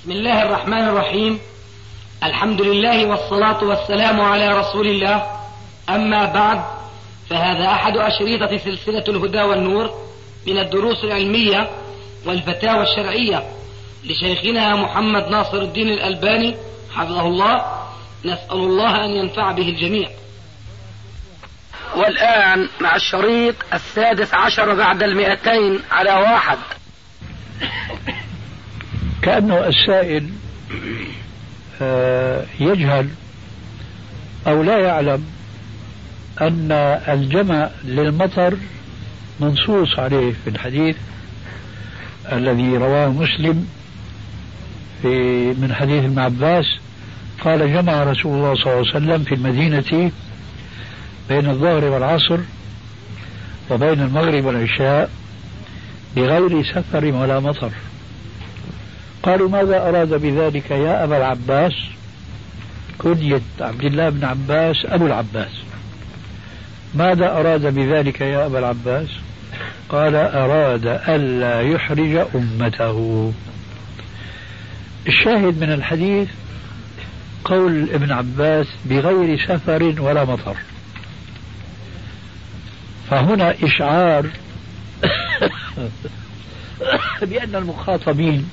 بسم الله الرحمن الرحيم. الحمد لله والصلاة والسلام على رسول الله. أما بعد، فهذا أحد أشريطة سلسلة الهدى والنور من الدروس العلمية والفتاوى الشرعية لشيخنا محمد ناصر الدين الألباني حفظه الله. نسأل الله أن ينفع به الجميع. والآن مع الشريط 16 بعد 200 على 1. كأنه السائل يجهل أو لا يعلم أن الجمع للمطر منصوص عليه في الحديث الذي رواه مسلم من حديث ابن عباس قال: جمع رسول الله صلى الله عليه وسلم في المدينة بين الظهر والعصر وبين المغرب والعشاء بغير سفر ولا مطر. قالوا: ماذا أراد بذلك يا أبا العباس؟ كنية عبد الله بن عباس أبو العباس. ماذا أراد بذلك يا أبا العباس؟ قال: أراد ألا يحرج أمته. الشاهد من الحديث قول ابن عباس بغير سفر ولا مطر، فهنا إشعار بأن المخاطبين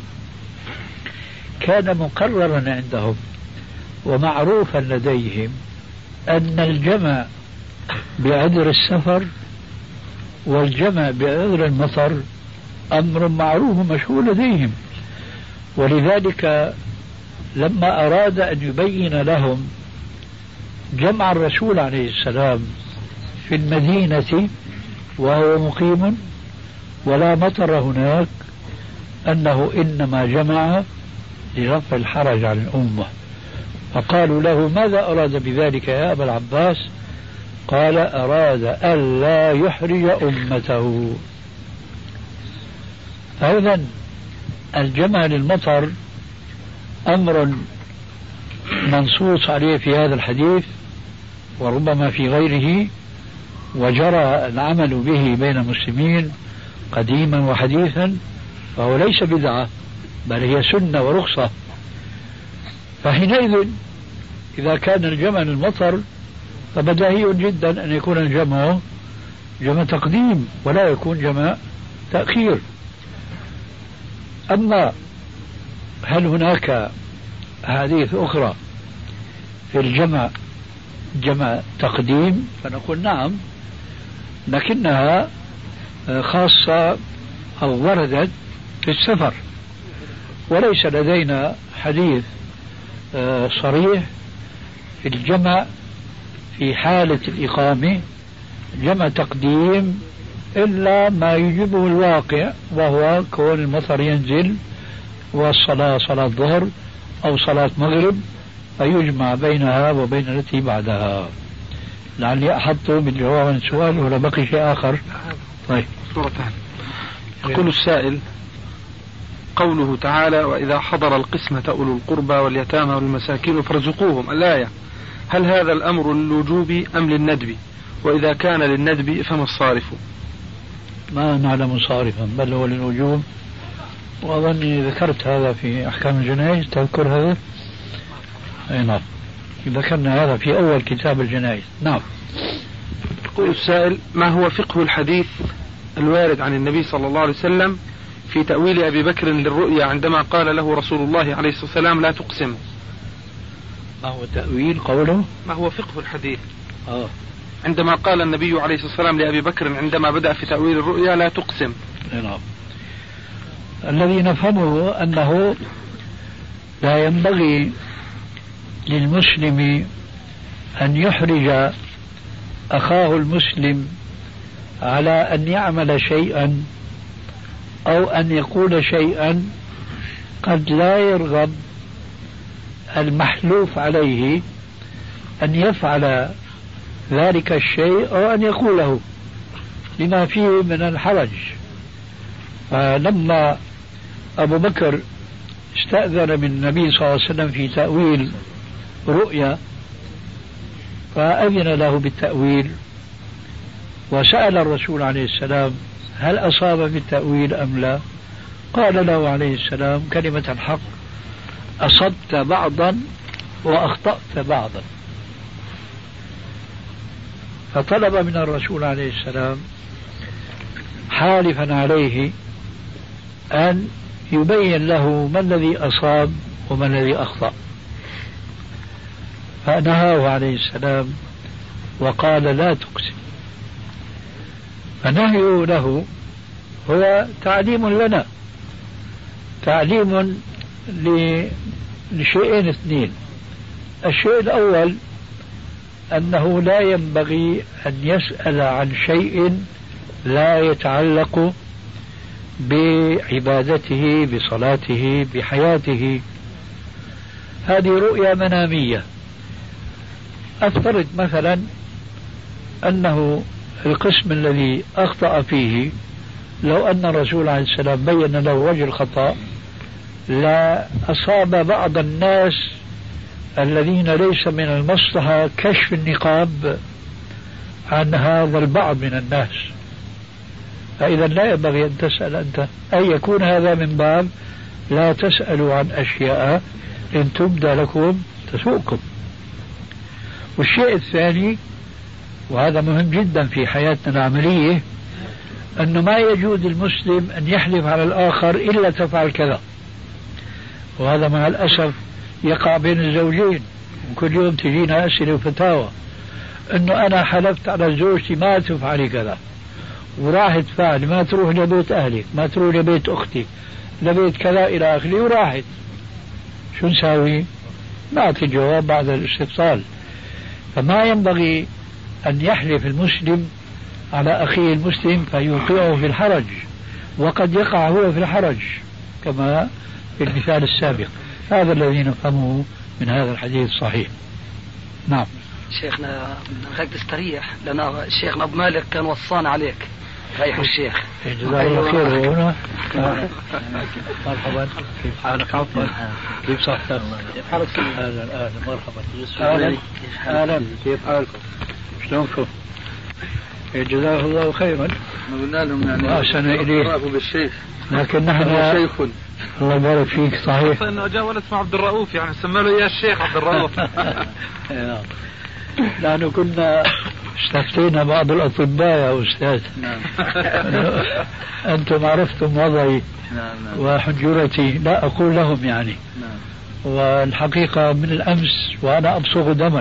كان مقررا عندهم ومعروفا لديهم أن الجمع بعذر السفر والجمع بعذر المطر أمر معروف مشهور لديهم، ولذلك لما أراد أن يبين لهم جمع الرسول عليه السلام في المدينة وهو مقيم ولا مطر هناك أنه إنما جمع لرفع الحرج عن الأمة. فقالوا له: ماذا أراد بذلك يا أبا العباس؟ قال: أراد ألا يحرج أمته. أيضا الجمع للمطر أمر منصوص عليه في هذا الحديث وربما في غيره، وجرى العمل به بين المسلمين قديما وحديثا، فهو ليس بدعة بل هي سنة ورخصة. فحينئذ إذا كان الجمع للمطر فبداهي جدا أن يكون الجمع جمع تقديم ولا يكون جمع تأخير. أما هل هناك أحاديث أخرى في الجمع جمع تقديم؟ فنقول نعم، لكنها خاصة أو وردت في السفر، وليس لدينا حديث صريح في الجمع في حالة الإقامة جمع تقديم إلا ما يجيبه الواقع، وهو كون المطر ينزل والصلاة صلاة الظهر أو صلاة مغرب فيجمع بينها وبين التي بعدها. لعلي أحط بالجواب عن السؤال ولا بقي شيء آخر؟ طيب. يقول السائل: قوله تعالى: وإذا حضر القسمة أولو القربى واليتامى والمساكين فارزقوهم، الآية، هل هذا الأمر للوجوب أم للندب؟ وإذا كان للندب فما الصارف؟ ما نعلم صارفا، بل هو للوجوب، وأظني ذكرت هذا في أحكام الجنائز. تذكر هذا؟ أي نعم، ذكرنا هذا في أول كتاب الجنائز. نعم. يقول السائل: ما هو فقه الحديث الوارد عن النبي صلى الله عليه وسلم في تأويل أبي بكر للرؤيا عندما قال له رسول الله عليه الصلاة والسلام: لا تقسم؟ ما هو تأويل قوله؟ ما هو فقه الحديث عندما قال النبي عليه الصلاة والسلام لأبي بكر عندما بدأ في تأويل الرؤيا: لا تقسم؟ نعم. الذي نفهمه أنه لا ينبغي للمسلم أن يحرج أخاه المسلم على أن يعمل شيئا أو أن يقول شيئا قد لا يرغب المحلوف عليه أن يفعل ذلك الشيء أو أن يقوله لما فيه من الحرج. فلما أبو بكر استأذن من النبي صلى الله عليه وسلم في تأويل رؤيا فأذن له بالتأويل، وسأل الرسول عليه السلام: هل أصاب بالتأويل أم لا؟ قال له عليه السلام كلمة الحق: أصبت بعضا وأخطأت بعضا. فطلب من الرسول عليه السلام حالفا عليه أن يبين له ما الذي أصاب وما الذي أخطأ، فنهاه عليه السلام وقال: لا تقسم. فنهيه له هو تعليم لنا، تعليم لشيئين اثنين. الشيء الأول أنه لا ينبغي أن يسأل عن شيء لا يتعلق بعبادته، بصلاته، بحياته. هذه رؤية منامية. أفترض مثلا أنه القسم الذي أخطأ فيه لو أن الرسول عليه السلام بين له وجه الخطأ لا أصاب بعض الناس الذين ليس من المصلحة كشف النقاب عن هذا البعض من الناس. فإذا لا ينبغي أن تسأل أنت، أي يكون هذا من باب لا تسألوا عن أشياء إن تبدى لكم تسوءكم. والشيء الثاني، وهذا مهم جدا في حياتنا العملية، أنه ما يجوز المسلم أن يحلف على الآخر إلا تفعل كذا. وهذا مع الأسف يقع بين الزوجين، وكل يوم تجينا أسئلة وفتاوى أنه أنا حلفت على زوجتي ما تفعلي كذا، وراحت فعل، ما تروح لبيت أهلك، ما تروح لبيت أختي، لبيت كذا إلى آخره، وراحت. شو نساوي؟ نعطي جواب بعد الاستفصال. فما ينبغي أن يحلف المسلم على أخيه المسلم فيوقعه في الحرج، وقد يقع هو في الحرج كما في المثال السابق. هذا الذي نفهمه من هذا الحديث الصحيح. نعم شيخنا، خليك تستريح لأن شيخنا أبو مالك كان وصانا عليك. ريح الشيخ. جزاه الله خير. هنا مرحبا، كيف حالك؟ عفوا، كيف صحتك؟ كيف حالك؟ أهلا أهلا، مرحبا. أهلا، كيف حالكم؟ شلونكم؟ جزاه الله خيرا. قلنا لهم يعني وأحسن إليه بالشيخ، لكن نحن شيخ. الله يبارك فيك. صحيح انه جاء ولد اسمه عبد الرؤوف، يعني سمى له اياه الشيخ عبد الرؤوف. نحن كنا استفتينا بعض الأطباء يا أستاذ. أنتم عرفتم وضعي وحنجرتي، لا أقول لهم يعني. والحقيقة من الأمس وأنا أبصغ دما،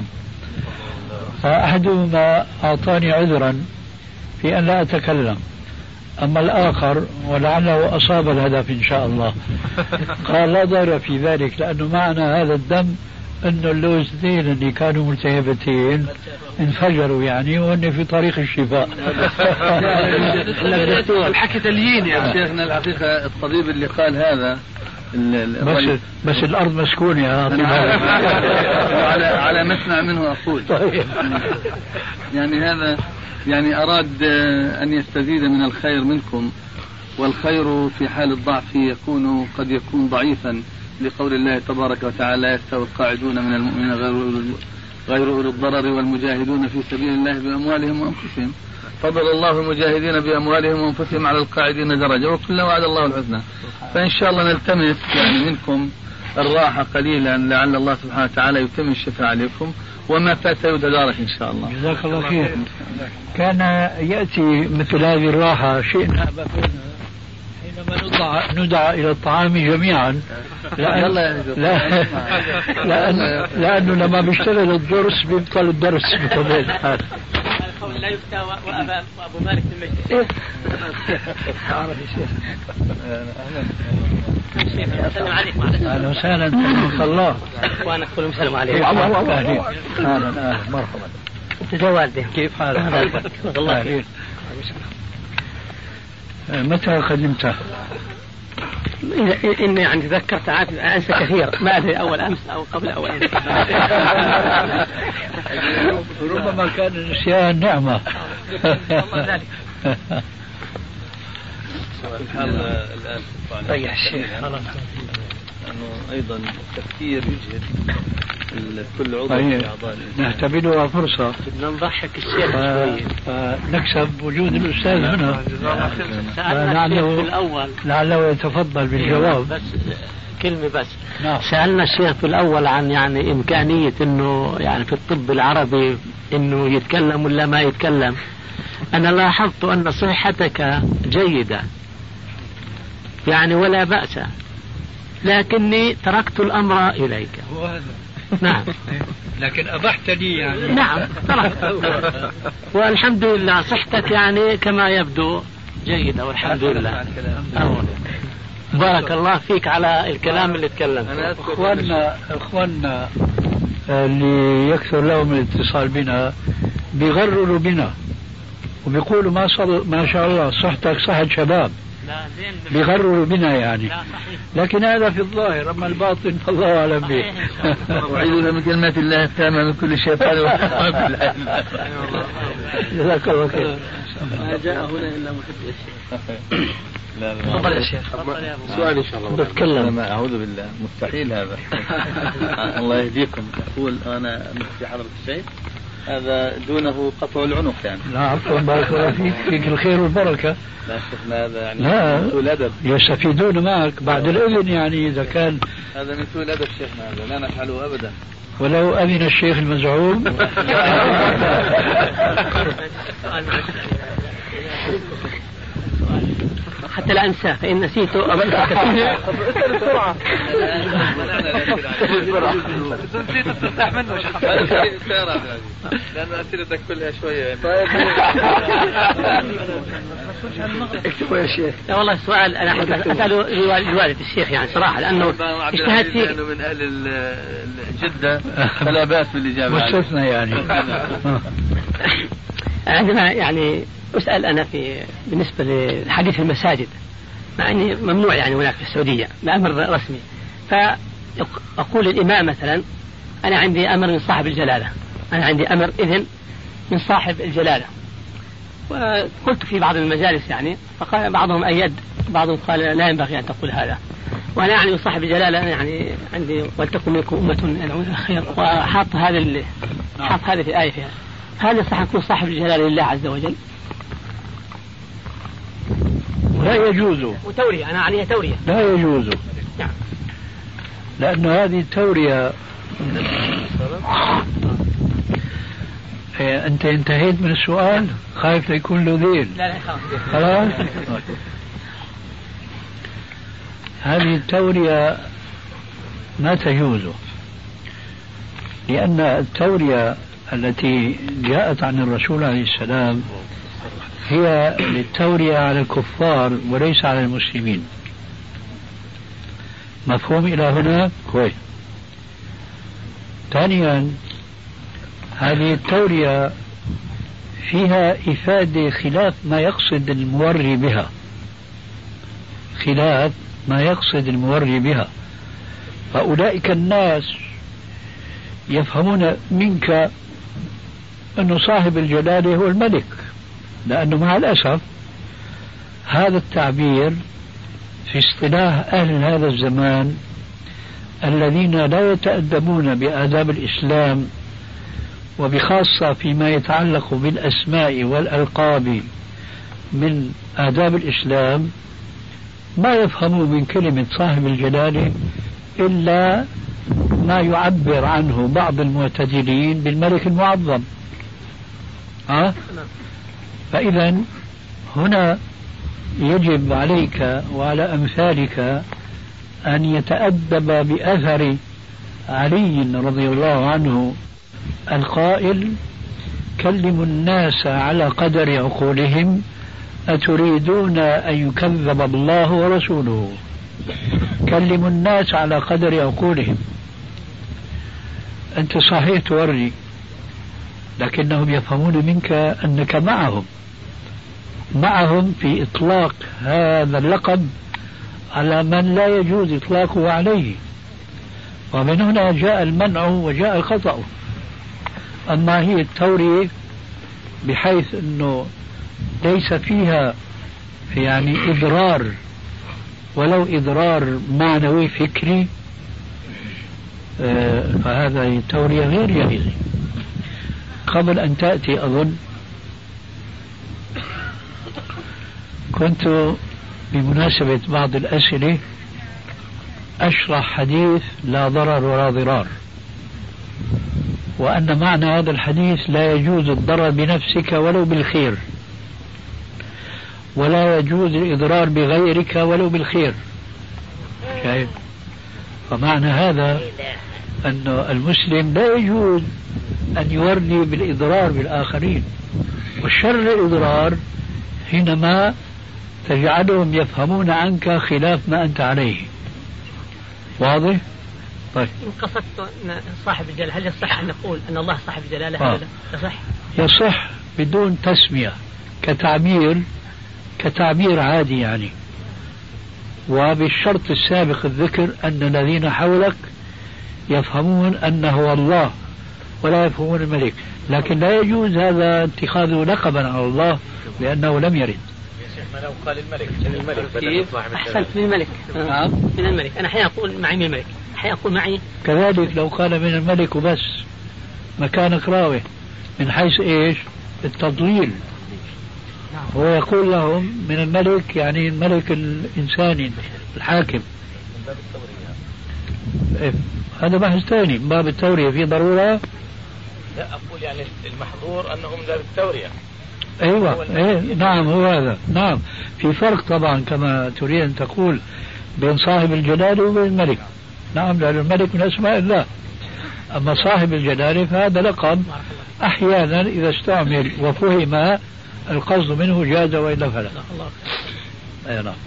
فأحدهما أعطاني عذرا في أن لا أتكلم، أما الآخر ولعله أصاب الهدف إن شاء الله قال لا ضير في ذلك، لأنه معنى هذا الدم أنه اللوزتين اللي كانوا ملتهبتين انفجروا يعني، وأن في طريق الشفاء. الحكي تليين يا شيخنا. الحقيقة الطبيب اللي قال هذا بس الأرض مسكونة يا على مسمع منه أقول. يعني هذا يعني أراد أن يستزيد من الخير منكم، والخير في حال الضعف قد يكون ضعيفا، لقول الله تبارك وتعالى: يستوي القاعدون من المؤمنين غير أولي الضرر والمجاهدون في سبيل الله بأموالهم وأنفسهم، فضل الله المجاهدين بأموالهم وأنفسهم على القاعدين درجة، وكل وعد الله الحسنى. فإن شاء الله نلتمس يعني منكم الراحة قليلا، لعل الله سبحانه وتعالى يتم الشفاء عليكم، وما فات يتدارك إن شاء الله. جزاك الله خير. كان يأتي مثل هذه الراحة شئنا حينما ندعى إلى الطعام جميعا، لأنه لما بيشتغل الدرس بيبطل الدرس بطبيعة الحال. لا يفتى وأبو مالك في المجلس. أهلا وسهلا، سلمك الله. وأنا كلهم سلام عليكم. أهلا مرحبا. تزوالدي كيف حالك؟ الله. متى قدمت؟ إني يعني تذكرت أنسى كثير، ما أدري أول أمس أو قبل أول أمس. ربما كان النسيان نعمة. الآن ريح الشيخ. أنه أيضا التفكير يجهد كل عضو في أعضاء نعتبرها فرصة بدنا نضحك الشيخ شوي نكسب وجود الأستاذ هنا. سألنا الشيخ في الأول لعله يتفضل بالجواب. بس كلمة بس. نعم. سألنا الشيخ في الأول عن يعني إمكانية إنه يعني في الطب العربي إنه يتكلم ولا ما يتكلم. أنا لاحظت أن صحتك جيدة يعني ولا بأس، لكني تركت الأمر إليك. نعم. لكن أبحت لي يعني. نعم تركت. والحمد لله صحتك يعني كما يبدو جيدة والحمد لله. بارك الله فيك على الكلام اللي تكلمت. اخواننا اللي يكثر لهم الاتصال بنا بيغرروا بنا وبيقولوا ما شاء الله صحتك صحة شباب، بيغرروا بنا يعني. لكن هذا في الظاهر، اما الباطن فالله اعلم به. أعيذنا من كلمات الله التامة من كل شيطان وهمام. جزاك الله خير. ما جاء هنا الا محب الشيخ. لا تفضل يا شيخ. سؤال ان شاء الله. بتكلم. اعوذ بالله، مستحيل هذا. الله يهديكم. اقول انا في حضرة الشيخ هذا دونه قطع العنق يعني. لا عفوا، بارك الله فيك، فيك الخير والبركة. لا شيخنا هذا يعني لا من سوء الادب. يستفيدون معك بعد الاذن يعني اذا كان. هذا من سوء الادب شيخنا، هذا لا نفعله ابدا. ولو أذن الشيخ المزعوم. حتى لا أنساه فإن نسيته أبدا كثير. اسأل بسرعة. نسيت تفتح منه لأن أسئلتك كلها شوية. اكتبوا يا شيخ. لا والله السؤال أنا أسأله لوالد الشيخ يعني صراحة لأنه اجتهد فيه. لأنه من أهل جدة فلا بأس بالإجابة. مستثنى يعني. عندما يعني أسأل أنا بالنسبة لحديث المساجد، مع أني ممنوع يعني هناك في السعودية بأمر رسمي، فأقول الإمام مثلا أنا عندي أمر من صاحب الجلالة، أنا عندي أمر إذن من صاحب الجلالة. وقلت في بعض المجالس يعني، فقال بعضهم أيد، بعضهم قال لا ينبغي أن تقول هذا. وأنا يعني من صاحب الجلالة يعني عندي ولتكن منكم أمة يدعون إلى الخير، وحاط هذا في آية فيها. هل يصح يكون صاحب الجلالة لله عز وجل؟ لا يجوز. وتورية أنا عليها تورية. لا يجوز. نعم. لأن هذه التورية أنت انتهيت من السؤال، خايف يكون له ذيل. لا خلاص. هذه التورية ما تجوز، لأن التورية التي جاءت عن الرسول عليه السلام هي للتورية على الكفار وليس على المسلمين. مفهوم إلى هنا؟ كويس. ثانيا، هذه التورية فيها إفادة خلاف ما يقصد الموري بها، خلاف ما يقصد الموري بها. فأولئك الناس يفهمون منك أن صاحب الجلالة هو الملك، لأنه مع الأسف هذا التعبير في اصطلاح أهل هذا الزمان الذين لا يتأدبون بآداب الإسلام، وبخاصة فيما يتعلق بالأسماء والألقاب من آداب الإسلام، ما يفهموا من كلمة صاحب الجلالة إلا ما يعبر عنه بعض المعتدلين بالملك المعظم. فإذا هنا يجب عليك وعلى أمثالك أن يتأدب بأثر علي رضي الله عنه القائل: كلموا الناس على قدر عقولهم أتريدون أن يكذب الله ورسوله. كلموا الناس على قدر عقولهم. أنت صحيح توري، لكنهم يفهمون منك أنك معهم في إطلاق هذا اللقب على من لا يجوز إطلاقه عليه، ومن هنا جاء المنع وجاء الخطأ. أما هي التورية بحيث أنه ليس فيها يعني إضرار، ولو إضرار معنوي فكري، هذا لا يجوز. نعم. لأن هذه التورية فيها إفادة خلاف ما يقصد الموري بها، فأولئك الناس يفهمون منك أن صاحب الجلالة هو الملك، لأنه مع الأسف هذا التعبير في اصطلاح أهل هذا الزمان الذين لا يتأدبون بآداب الإسلام، وبخاصة فيما يتعلق بالأسماء والألقاب من آداب الإسلام ما يفهموا من كلمة صاحب الجلالة إلا ما يعبر عنه بعض المعتدلين بالملك المعظم. فإذا هنا يجب عليك وعلى أمثالك أن يتأدب بأثر علي رضي الله عنه القائل: كلموا الناس على قدر عقولهم أتريدون أن يكذب الله ورسوله. كلموا الناس على قدر عقولهم. فهذا تورية غير جائزة. قبل أن تأتي أظن كنت بمناسبة بعض الأسئلة أشرح حديث لا ضرر ولا ضرار، وأن معنى هذا الحديث لا يجوز الضرر بنفسك ولو بالخير، ولا يجوز الإضرار بغيرك ولو بالخير. شايف؟ فمعنى هذا أن المسلم لا يجوز أن يوري بالإضرار بالآخرين، والشر الإضرار حينما تجعلهم يفهمون عنك خلاف ما أنت عليه. واضح؟ طيب. إن قصدت صاحب الجلالة، هل يصح أن نقول أن الله صاحب الجلالة؟ هذا يصح؟ يصح بدون تسمية، كتعبير عادي يعني، وبالشرط السابق الذكر أن الذين حولك يفهمون أنه هو الله ولا يفهمون الملك، لكن لا يجوز هذا اتخاذه لقبا على الله لأنه لم يرد. لو قال الملك أحسنت من الملك. من الملك. أنا حين أقول معي من الملك، حين أقول معي كذلك لو قال من الملك وبس مكانك راوي من حيث إيش؟ التضليل. هو يقول لهم من الملك يعني الملك الإنساني الحاكم. هذا بحث ثاني من باب التورية. في ضرورة؟ لا أقول يعني المحظور أنه من باب التورية. أيوة إيه نعم هو هذا. نعم في فرق طبعا كما تريد أن تقول بين صاحب الجلالة وبين الملك. نعم لأن الملك من أسماء الله، أما صاحب الجلالة فهذا لقب أحيانا إذا استعمل وفهم القصد منه جاز وإلا فلا. أي نعم.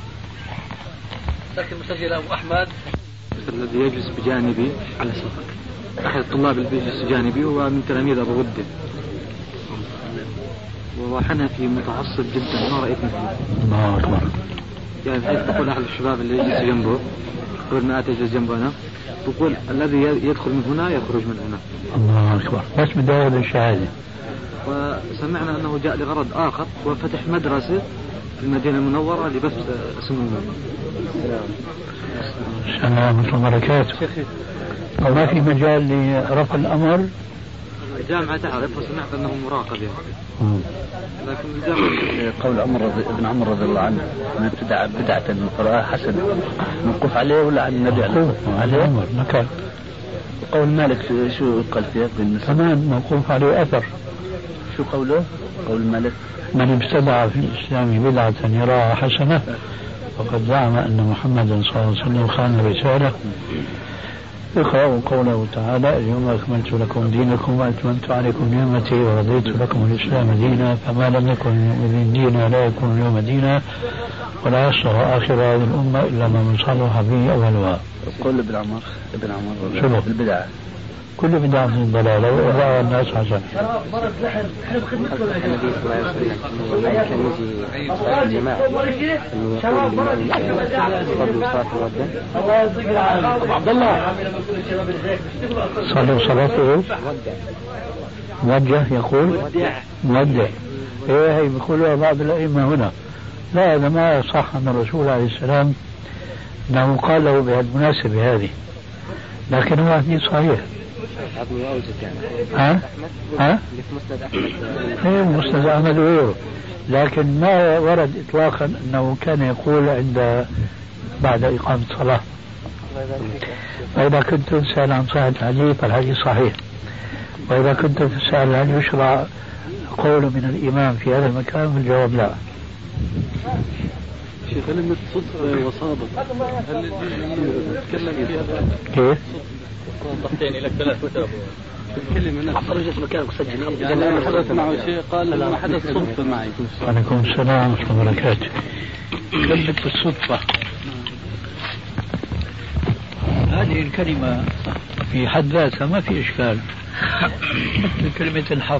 لكن مسجل أبو أحمد الذي يجلس بجانبي على سفر، أحد الطلاب اللي يجلس بجانبي هو من تلاميذ أبو غدة، وهو حنفي متعصب جدا ما رأيت مثله. الله أكبر. يعني بحيث تقول أحد الشباب اللي يجلس جنبه قبل ما أجلس جنبنا تقول الذي يدخل من هنا يخرج من هنا. الله أكبر. بس بداية الشهادة. وسمعنا أنه جاء لغرض آخر وفتح مدرسة في المدينة المنورة لبث سموم. السلام ورحمة الله وبركاته. وما في مجال لرفع الأمر؟ الجامعة تعرف وسمعت أنه مراقب يعني. لكن الجامعة قول ابن عمر رضي الله عنه من ابتدع بدعة القراءة حسن موقوف عليه ولا عن النبي عليه عمر مكان. قول مالك شو قال فيه؟ كمان موقوف عليه أثر. شو قوله؟ قول مالك من ابتدع في الإسلام بدعة يراها حسنة فقد زعم أن محمدا صلى الله عليه وسلم خان الرسالة. اقرأوا قوله تعالى اليوم أكملت لكم دينكم وأتممت عليكم نعمتي ورضيت لكم الإسلام دينا فما لم يكن من دينا لا يكون اليوم دينا ولا يصلح آخر هذه الأمة إلا ما صلح به أولها. قول ابن عمر البدعة كل بدعة من ضلالة وإضاعة الناس حسن. عبد الله صلوا صلاته موجه يقول مودع. ايه هي بيقولها بعض الأئمة هنا. لا هذا ما صح أن الرسول عليه السلام أنه قال له بهالمناسبة هذه، لكن هو حديث صحيح. ها؟ ايه مسند أحمد وغيره، لكن ما ورد إطلاقا أنه كان يقول عند بعد إقامة الصلاة. فإذا كنت تسأل عن صحة الحديث فالحديث صحيح، وإذا كنت تسأل هل يشرع قول من الإمام في هذا المكان فالجواب لا. شيخ كلمة صدق وصادق هل نتكلم فيها؟ كيف؟ ضغطين لك 3 كتب تتكلم هنا خرجت مكانك سجل. لما حدث معه شيء قال لما حدث صدفة معي. عليكم السلام ورحمة الله وبركاته. كلمة الصدفة هذه الكلمة في حد ذاتها ما في إشكال، مثل كلمة الحظ.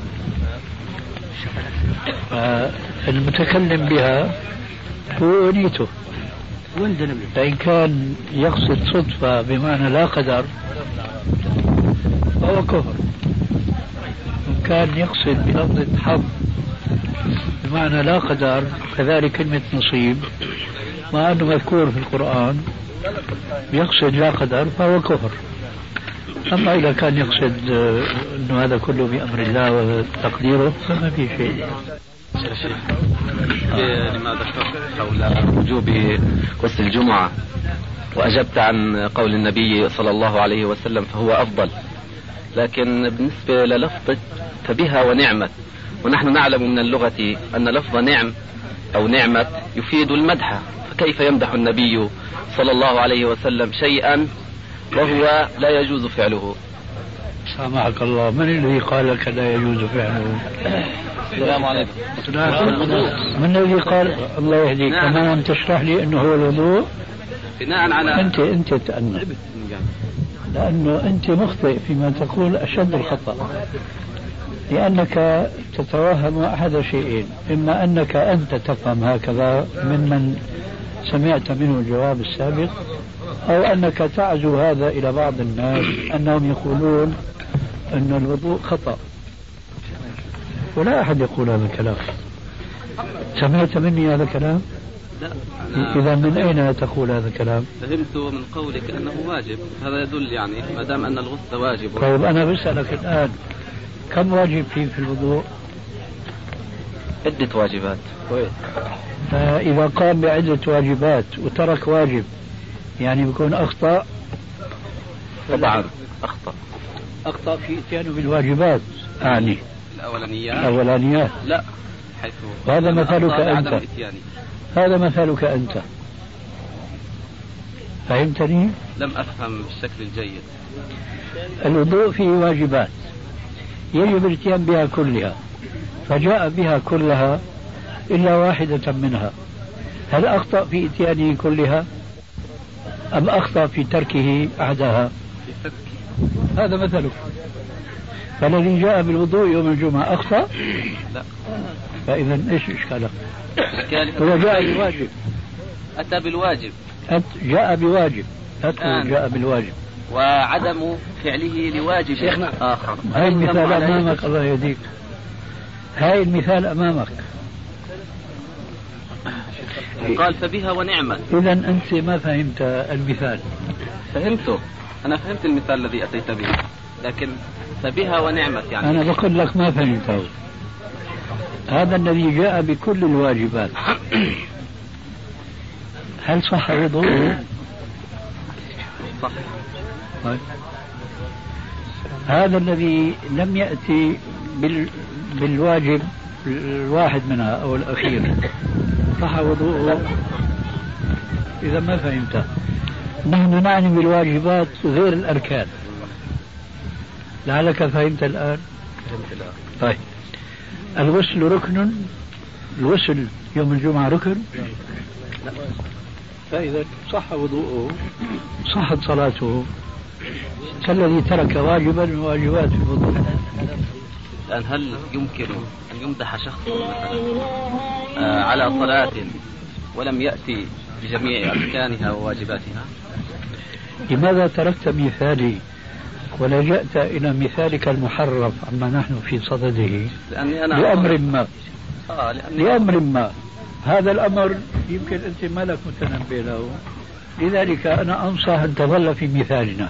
المتكلم بها هو نيته، فإن كان يقصد صدفة بمعنى لا قدر فهو كفر، إن كان يقصد بلفظة حظ بمعنى لا قدر كذلك كلمة نصيب مع أنه مذكور في القرآن يقصد لا قدر فهو كفر. أما إذا كان يقصد أنه هذا كله بأمر الله وتقديره فما في شيء. لما ذكرت حول وجوب غسل الجمعة وأجبت عن قول النبي صلى الله عليه وسلم فهو أفضل، لكن بالنسبة للفظة فبها ونعمت، ونحن نعلم من اللغة أن لفظ نعم أو نعمة يفيد المدح، فكيف يمدح النبي صلى الله عليه وسلم شيئا وهو لا يجوز فعله؟ سامحك الله، من الذي قال لك لا يجوز فعله؟ السلام عليكم. من الذي قال؟ الله يهديك. كمان تشرح لي انه هو الوضوء بناء على انت تأنف، لانه انت مخطئ فيما تقول اشد الخطأ، لانك تتوهم احد شيئين: اما انك انت تفهم هكذا ممن سمعت منه الجواب السابق، او انك تعزو هذا الى بعض الناس انهم يقولون ان الوضوء خطأ، ولا أحد يقول هذا الكلام. سمعت مني هذا الكلام؟ لا. إذا من أين تقول هذا الكلام؟ فهمت من قولك أنه واجب، هذا يدل يعني ما دام أن الغسل واجب. طيب أنا بسألك الآن، كم واجب فيه في الوضوء؟ عدة واجبات. فإذا قام بعدة واجبات وترك واجب يعني بيكون أخطأ؟ طبعا أخطأ في إتيانه بالواجبات أعني الأولانيات. لا، حيث هذا مثلك أنت، هذا مثلك أنت، فهمتني؟ لم أفهم بالشكل الجيد. الوضوء فيه واجبات يجب الاتيان بها كلها، فجاء بها كلها إلا واحدة منها، هل أخطأ في إتيانه كلها أم أخطأ في تركه أحدها؟ هذا مثلك. فالذي جاء بالوضوء يوم الجمعة أخطأ؟ لا. فإذا إيش إشكاله؟ هو جاء بواجب، أتى بالواجب، جاء بواجب، جاء بالواجب وعدم فعله لواجب آخر. هاي المثال أمامك، الله يهديك، هاي المثال أمامك. قال فبها ونعمة. إذا أنت ما فهمت المثال. فهمته، أنا فهمت المثال الذي أتيت به، لكن فبها ونعمة يعني أنا بقول لك ما فهمته. هذا الذي جاء بكل الواجبات هل صح وضوءه؟ صح. طيب. هذا الذي لم يأتي بالواجب الواحد منها أو الأخير صح وضوءه؟ إذا ما فهمت، نحن نعني بالواجبات غير الأركان. لعلك فهمت الآن؟ طيب، الغسل ركن، الغسل يوم الجمعة ركن؟ لا. فإذا صح وضوءه صحت صلاته كالذي ترك واجبا من واجبات الوضوء. الآن هل يمكن أن يمدح شخص مثلا على صلاة ولم يأتي بجميع أركانها وواجباتها؟ لماذا تركت مثالي ولجأت إلى مثالك المحرف عما نحن في صدده؟ لأمر ما. لأمر ما، هذا الأمر يمكن أنت ما لك متنبه له، لذلك أنا أنصح أن تظل في مثالنا،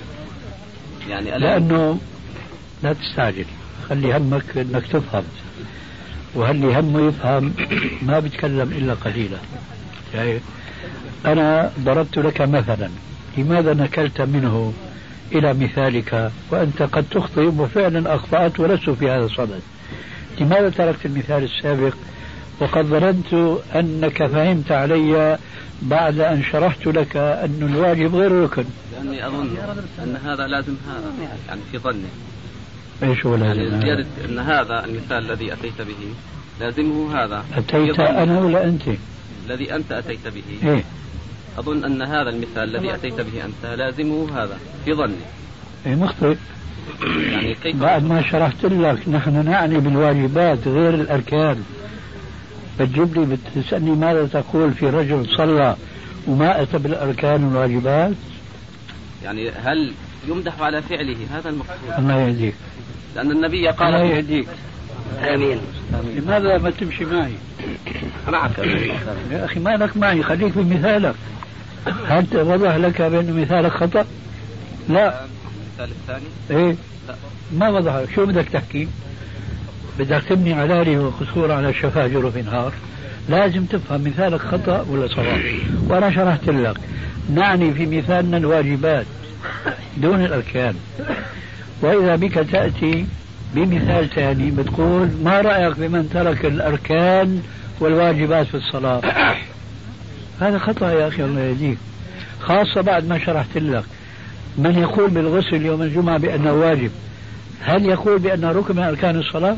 يعني لأنه لا تستعجل، خلي همك أنك تفهم، وهل همه يفهم ما بيتكلم إلا قليلا. يعني أنا ضربت لك مثلا، لماذا نكلت منه إلى مثالك وأنت قد تخطئ وفعلا أخطأت ولست في هذا الصدد؟ لماذا تركت المثال السابق وقد ظننت أنك فهمت علي بعد أن شرحت لك أن الواجب غير ركن؟ لأني أظن أن هذا لازم هذا، يعني في ظني. إيش هو لازم؟ يعني زيادة أن هذا المثال الذي أتيت به لازمه هذا. أتيت أنا ولا أنت؟ الذي أنت أتيت به. إيه؟ أظن أن هذا المثال الذي أتيت به أنت لازمه هذا في ظني. إيه مخطئ. يعني كيف بعد ما شرحت لك نحن نعني بالواجبات غير الأركان، بتجيب لي بتسألني ماذا تقول في رجل صلى وما أتى بالأركان والواجبات؟ يعني هل يمدح على فعله؟ هذا المقصود. الله يهديك. لأن النبي قال الله يهديك. آمين. لماذا ما تمشي معي؟ معك يا أخي ما لك معي، خليك في مثالك. هل وضح لك بأن مثالك خطأ؟ لا، المثال الثاني؟ ايه لا. ما وضح. شو بدك تحكي؟ بدك تبني علالي وقصور على شفاه جرف نهار. لازم تفهم مثالك خطأ ولا صواب. وأنا شرحت لك نعني في مثالنا الواجبات دون الأركان. وإذا بك تأتي بمثال ثاني بتقول ما رأيك بمن ترك الأركان والواجبات في الصلاة؟ هذا خطأ يا أخي الله يهديك، خاصة بعد ما شرحت لك. من يقول بالغسل يوم الجمعة بأنه واجب، هل يقول بأنه ركن من أركان الصلاة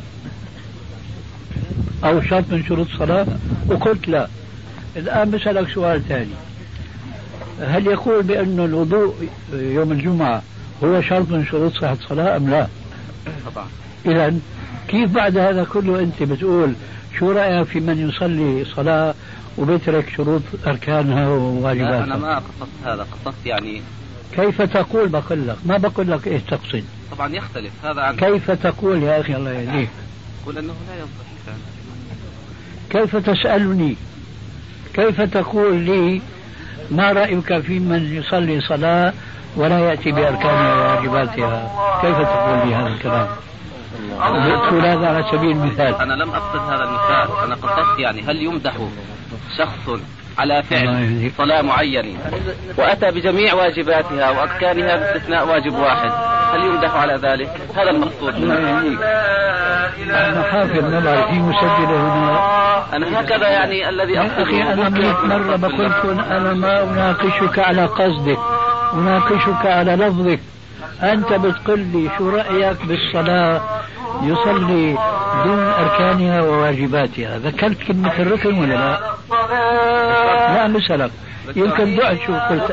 أو شرط من شروط الصلاة؟ وقلت لا. الآن بسألك سؤال ثاني، هل يقول بأن الوضوء يوم الجمعة هو شرط من شروط صحة الصلاة أم لا؟ طبعا. إذن كيف بعد هذا كله أنت بتقول شو رأيك في من يصلي صلاة وبيترك شروط أركانها وواجباتها؟ أنا ما قصدت هذا، قصدت يعني كيف تقول؟ بقول لك ما بقول لك إيش تقصد. طبعا يختلف هذا عن كيف تقول يا أخي الله يهديك؟ يقول أنه لا يصح. كيف تسألني؟ كيف تقول لي ما رأيك في من يصلي صلاة ولا يأتي بأركانها وواجباتها؟ كيف تقول لي هذا الكلام؟ تقول هذا على سبيل المثال. أنا لم أقصد هذا المثال، أنا قصدت يعني هل يمدح شخص على فعل صلاة معينة وأتى بجميع واجباتها وأركانها باستثناء واجب واحد، هل يمدح على ذلك؟ هذا المقصود. أنا حافظ نظر في مسجل هنا. أنا هكذا يعني الذي أقصده. أخي أنا 100 مرة بقول أنا ما أناقشك على قصدك، أناقشك على لفظك. أنت بتقول لي شو رأيك بالصلاة يصلي دون أركانها وواجباتها؟ ذكرت كلمة الركن ولا لا؟ لا مثلك يمكن ضعت شو قلت،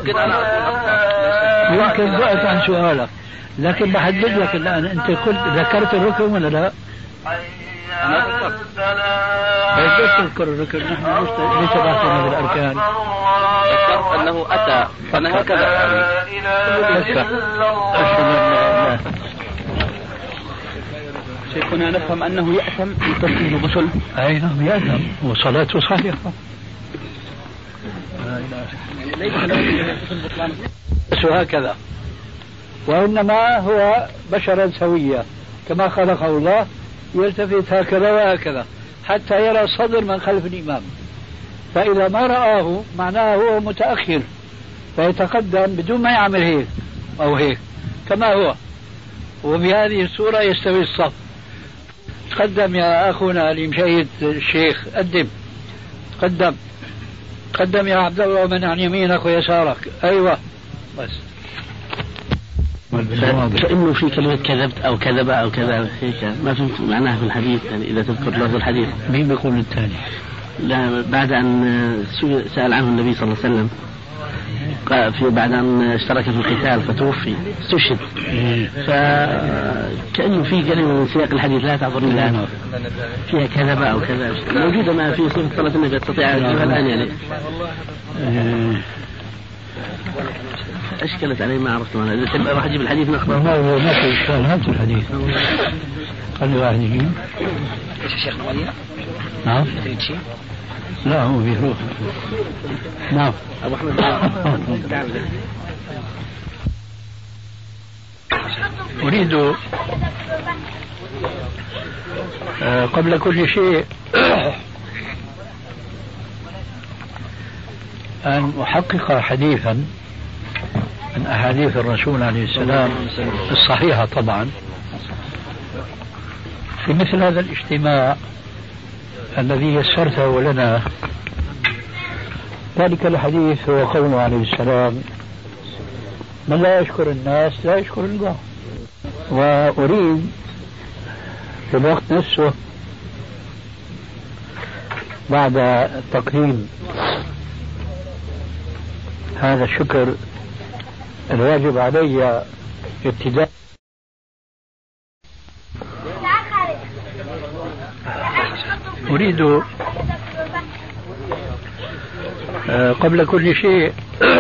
يمكن ضعت عن سؤالك، لكن بحدد لك الآن أنت قلت ذكرت الركن ولا لا؟ أنا ذكرت. ليش تذكر الركن؟ نحن ليس بحثنا بالأركان. ذكرت أنه أتى، أنا هكذا شيخنا نفهم أنه يأثم من ترك الغسل. أي نعم يأثم وصلاته صحيحة. بس هكذا، وإنما هو بشرا سويا كما خلقه الله، يلتفت هكذا وهكذا حتى يرى الصدر من خلف الإمام، فإذا ما رآه معناه هو متأخر فيتقدم بدون ما يعمل هيك أو هيك كما هو، وبهذه الصورة يستوي الصف. تقدم يا أخونا لمشاهد الشيخ، قدم تقدم، تقدم يا عبد الله ومن عن يمينك ويسارك. أيوة بس. فإنه في كلمة كذبت أو كذب أو كذا هيك ما فهمت معناها في الحديث، يعني إذا تذكر لفظ الحديث. مين بيقول الثاني؟ لا بعد أن سأل عنه النبي صلى الله عليه وسلم بعد أن اشترك في القتال فتوفي استشهد، فكأنه في كلمة من سياق الحديث لا تعذرني الآن فيها كذب أو كذا موجودة ما في صفة صلاة النبي تستطيع أن تجيبها الآن يعني. أشكلت علي ما عرفت أنا. إذا تبقى راح أجيب الحديث نقرأ. ما في إشكال، هات الحديث. خلي واحد يجيب. إيش الشيخ نولينا؟ نعم. لا هو بيروح. نعم. أبو أحمد. أريد قبل كل شيء أن أحقق حديثا من أحاديث الرسول عليه السلام الصحيحة طبعا في مثل هذا الاجتماع الذي يسرته لنا. ذلك الحديث هو قوله عليه السلام: من لا يشكر الناس لا يشكر الله. وأريد في الوقت نفسه بعد تقديم هذا الشكر الواجب علي ابتداء أريد قبل كل شيء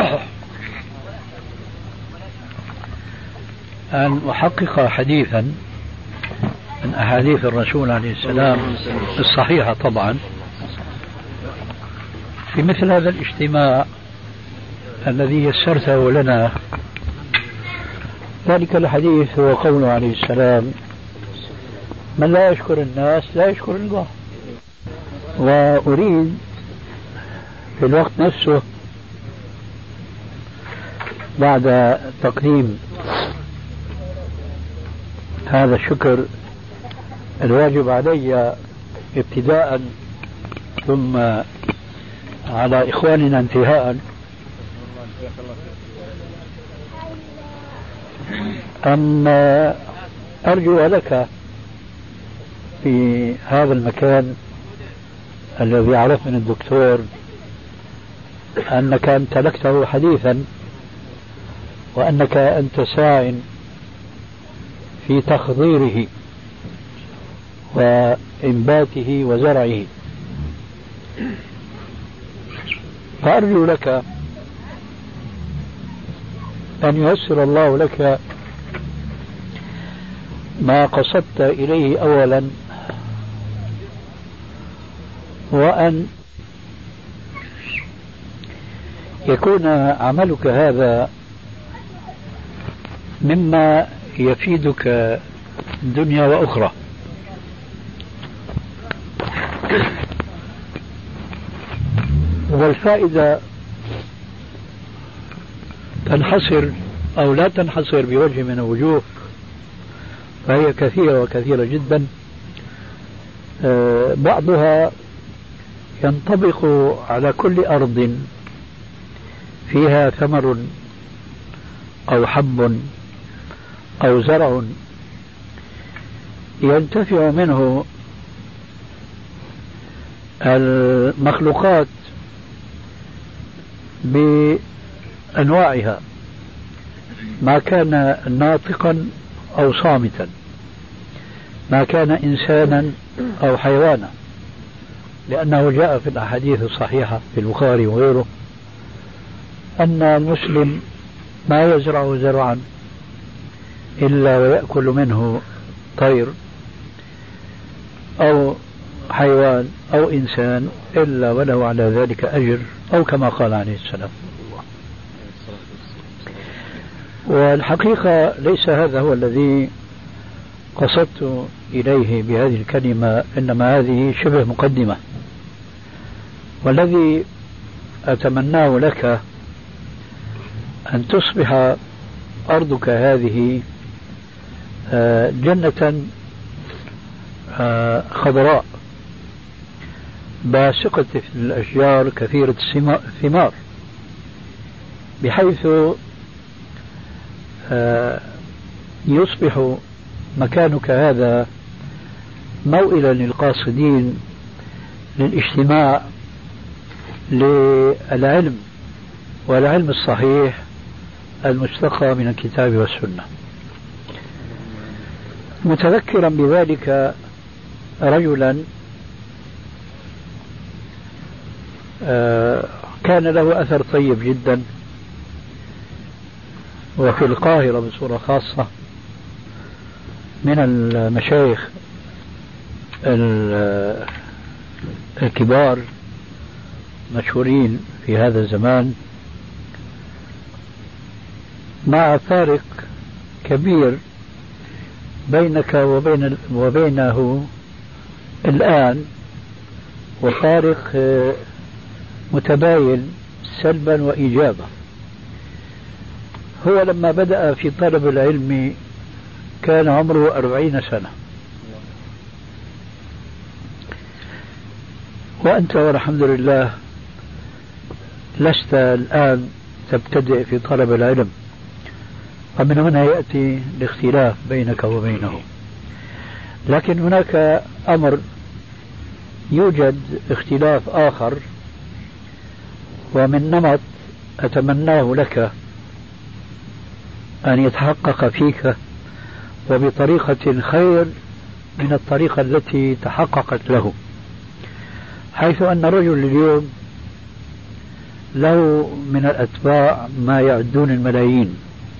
أن أحقق حديثا من أحاديث الرسول عليه السلام الصحيحة طبعا في مثل هذا الاجتماع الذي يسرته لنا. ذلك الحديث هو قوله عليه السلام: من لا يشكر الناس لا يشكر الله. وأريد في الوقت نفسه بعد تقديم هذا الشكر الواجب علي ابتداء ثم على إخواننا انتهاء أن أرجو لك في هذا المكان الذي عرفني الدكتور أنك امتلكته حديثا وأنك أنت ساع في تخضيره وإنباته وزرعه، فأرجو لك أن ييسر الله لك ما قصدت إليه أولا، وأن يكون عملك هذا مما يفيدك دنيا وأخرى. والفائدة تنحصر أو لا تنحصر بوجه من الوجوه، فهي كثيرة وكثيرة جدا. بعضها ينطبق على كل أرض فيها ثمر أو حب أو زرع ينتفع منه المخلوقات بأنواعها، ما كان ناطقا أو صامتا، ما كان إنسانا أو حيوانا، لأنه جاء في الأحاديث الصحيحة في البخاري وغيره أن المسلم ما يزرع زرعا إلا ويأكل منه طير أو حيوان أو إنسان إلا وله على ذلك أجر، أو كما قال عليه السلام. والحقيقة ليس هذا هو الذي قصدت إليه بهذه الكلمة، إنما هذه شبه مقدمة. والذي أتمناه لك أن تصبح أرضك هذه جنة خضراء باسقة في الأشجار كثيرة الثمار، بحيث يصبح مكانك هذا موئلا للقاصدين للاجتماع للعلم، والعلم الصحيح المستقى من الكتاب والسنة. متذكرا بذلك رجلا كان له أثر طيب جدا، وفي القاهرة بصورة خاصة، من المشايخ الكبار مشهورين في هذا الزمان، مع فارق كبير بينك وبينه الآن، وفارق متباين سلبا وإيجابا. هو لما بدأ في طلب العلم كان عمره 40 سنة، وأنت والحمد لله لست الآن تبتدئ في طلب العلم، ومن هنا يأتي الاختلاف بينك وبينه. لكن هناك أمر يوجد اختلاف آخر، ومن نمط أتمناه لك أن يتحقق فيك وبطريقة خير من الطريقة التي تحققت له، حيث أن الرجل اليوم له من الأتباع ما يعدون الملايين،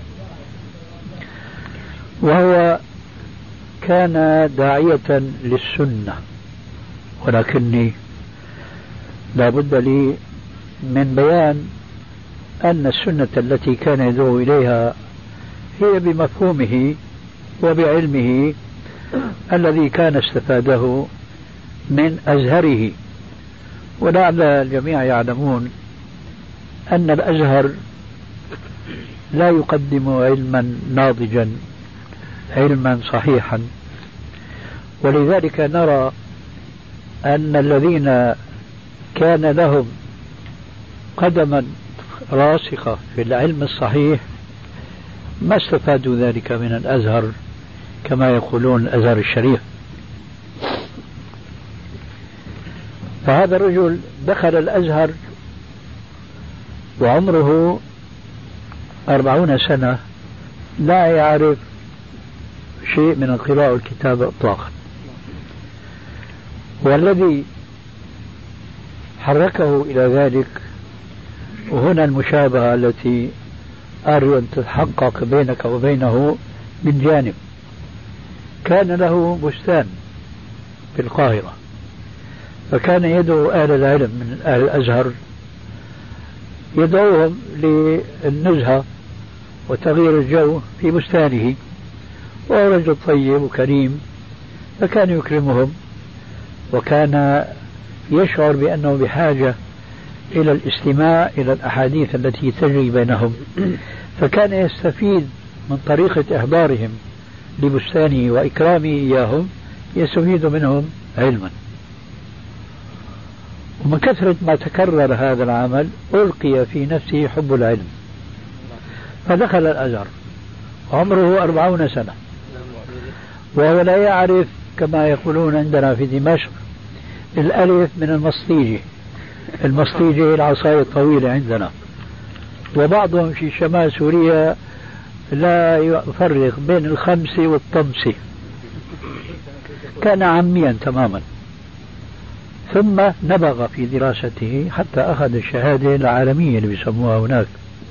وهو كان داعية للسنة، ولكني لا بد لي من بيان أن السنة التي كان يدعو إليها هي بمفهومه وبعلمه الذي كان استفاده من أزهره. ولعل الجميع يعلمون أن الأزهر لا يقدم علما ناضجا، علما صحيحا، ولذلك نرى أن الذين كان لهم قدما راسخة في العلم الصحيح ما استفادوا ذلك من الأزهر كما يقولون الأزهر الشريف. فهذا الرجل دخل الأزهر وعمره 40 سنة لا يعرف شيء من القراءة والكتابة إطلاقا. والذي حركه إلى ذلك، وهنا المشابهة التي أرجو أن تتحقق بينك وبينه، من جانب كان له بستان في القاهرة، فكان يدعو أهل العلم من أهل الأزهر، يدعوهم للنزهة وتغيير الجو في بستانه، وهو رجل طيب وكريم، فكان يكرمهم، وكان يشعر بأنه بحاجة إلى الاستماع إلى الأحاديث التي تجري بينهم، فكان يستفيد من طريقة إحضارهم لبستانه وإكرامه إياهم، يستفيد منهم علما. ومن كثرة ما تكرر هذا العمل ألقي في نفسه حب العلم، فدخل الأزهر عمره 40 سنة، وهو لا يعرف كما يقولون عندنا في دمشق الألف من المسطيجي. المسطيجي العصاية الطويلة عندنا، وبعضهم في شمال سوريا لا يفرق بين الخمسة والطمسة، كان عاميا تماما. ثم نبغ في دراسته حتى أخذ الشهادة العالمية اللي بيسموها هناك،